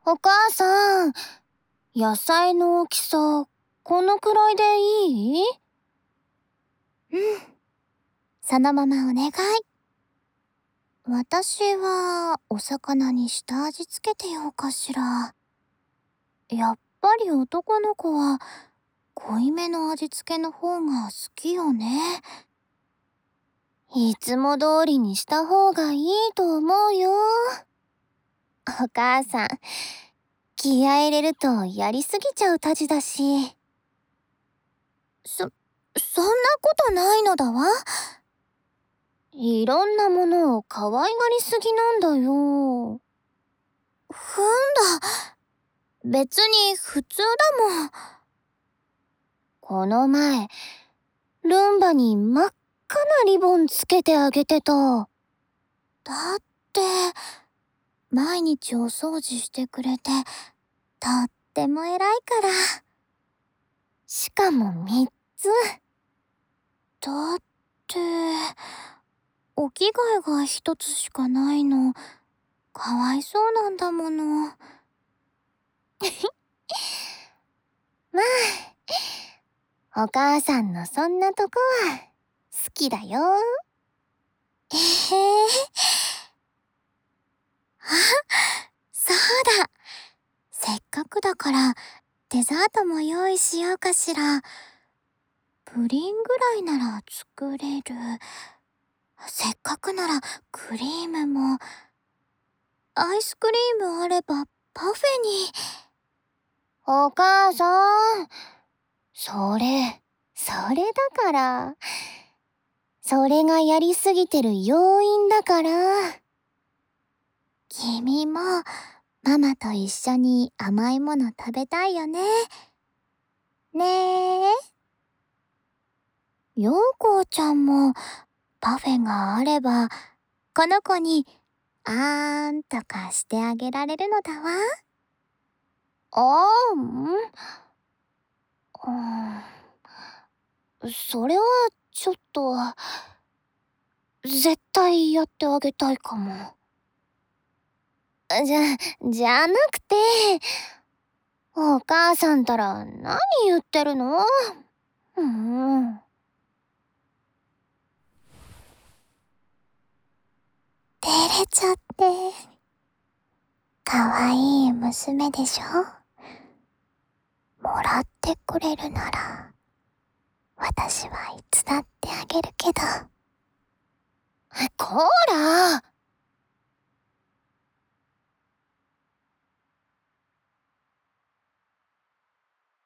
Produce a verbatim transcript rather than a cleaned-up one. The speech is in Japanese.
お母さん、野菜の大きさ、このくらいでいい？ うん。そのままお願い。私は、お魚に下味つけてようかしら。やっぱり男の子は、濃いめの味付けの方が好きよね。 いつも通りにした方がいいと思うよ。お母さん、気合い入れるとやりすぎちゃうたちだし。 そ、そんなことないのだわ。 いろんなものを可愛がりすぎなんだよ。 ふんだ。別に普通だもん。 この前、ルンバに真っ赤なリボンつけてあげてた。 だって、毎日お掃除してくれて、とっても偉いから。 しかもみっつ。 だって、お着替えが一つしかないの、かわいそうなんだもの。 まあ、お母さんのそんなとこは好きだよ。 えへえ。あ、そうだ。せっかくだからデザートも用意しようかしら。プリンぐらいなら作れる。せっかくならクリームも。アイスクリームあればパフェに。 お母さん、それ、それだから。それがやりすぎてる要因だから。 君もママと一緒に甘いもの食べたいよね。ねえ。ようこちゃんもパフェがあれば、この子にあーんとかしてあげられるのだわ。 あーん、うん、それはちょっと、絶対やってあげたいかも。じゃ、じゃなくて、お母さんたら何言ってるの？うん。 照れちゃって。かわいい娘でしょ？もらってくれるなら、私はいつだってあげるけど。 こら！